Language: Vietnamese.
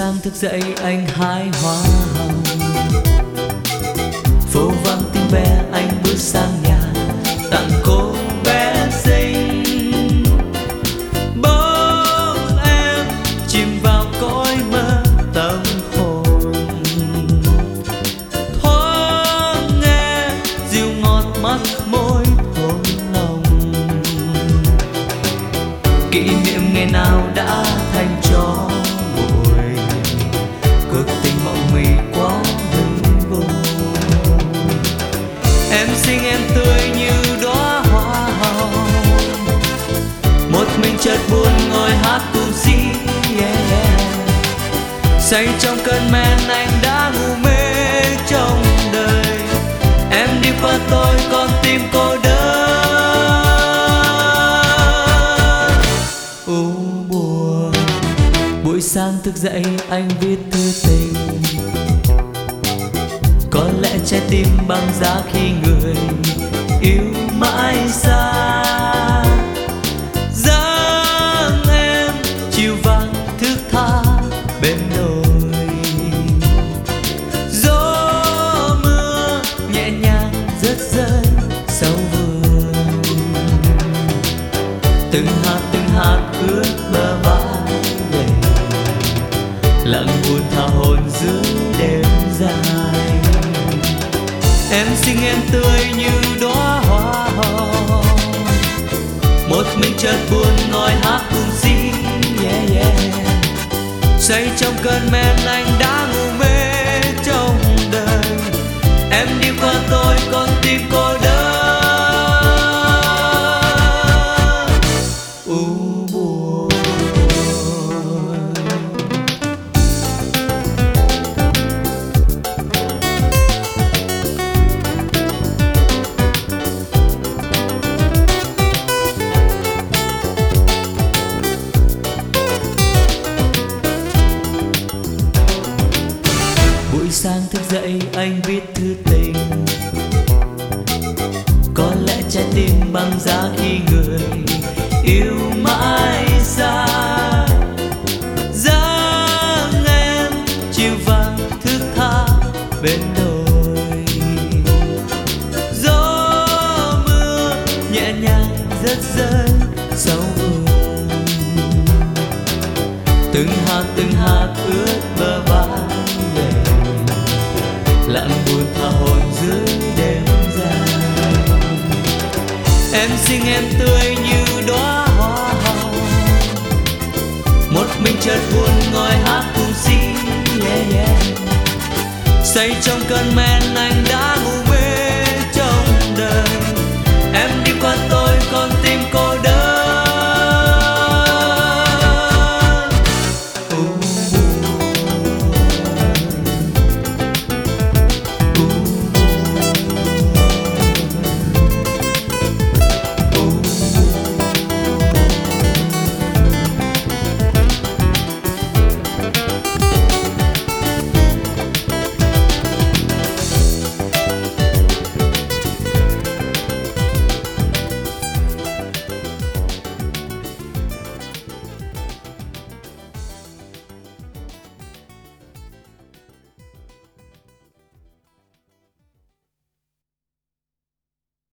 sáng thức dậy anh hái hoa hồng, phố vắng tiếng bé anh bước sang nhà tặng cô bé xinh. Bỗng em chìm vào cõi mơ tâm hồn, thoáng nghe dịu ngọt mắt môi thơm lòng. Kỷ niệm ngày nào đã thành tro bụi, cuộc tình mộng mị quá hư vô. Em xinh em tươi như đóa hoa hồng, một mình chợt buồn ngồi hát cùng si. Say trong cơn men anh đã ngủ mê trong đời. Em đi qua tôi con tim cô đơn. U buồn buổi sáng thức dậy anh viết thư tình, có lẽ trái tim băng giá khi người yêu mãi xa. Dáng em chiều vàng thước tha bên đồi, gió mưa nhẹ nhàng rớt rơi sau vườn. Từng hạt ướt bờ vai đầy, lặng buồn tha hồn giữa đêm dài. Em xinh em tươi như đóa hoa hồng, một mình chợt buồn ngồi hát cùng si. Say trong cơn men anh đã ngủ mê trong đời. Em đi qua tôi con tim cô đơn. U buồn sáng thức dậy anh viết thư tình, có lẽ trái tim băng giá khi người yêu mãi xa. Dáng em chiều vàng thước tha bên đồi, gió mưa nhẹ nhàng rớt rơi sau vườn. Từng hạt ướt bờ vai đầy, lặng buồn tha hồn dưới đêm dài. Em xinh em tươi như đóa hoa hồng, một mình chợt buồn ngồi hát cùng si. Say trong cơn men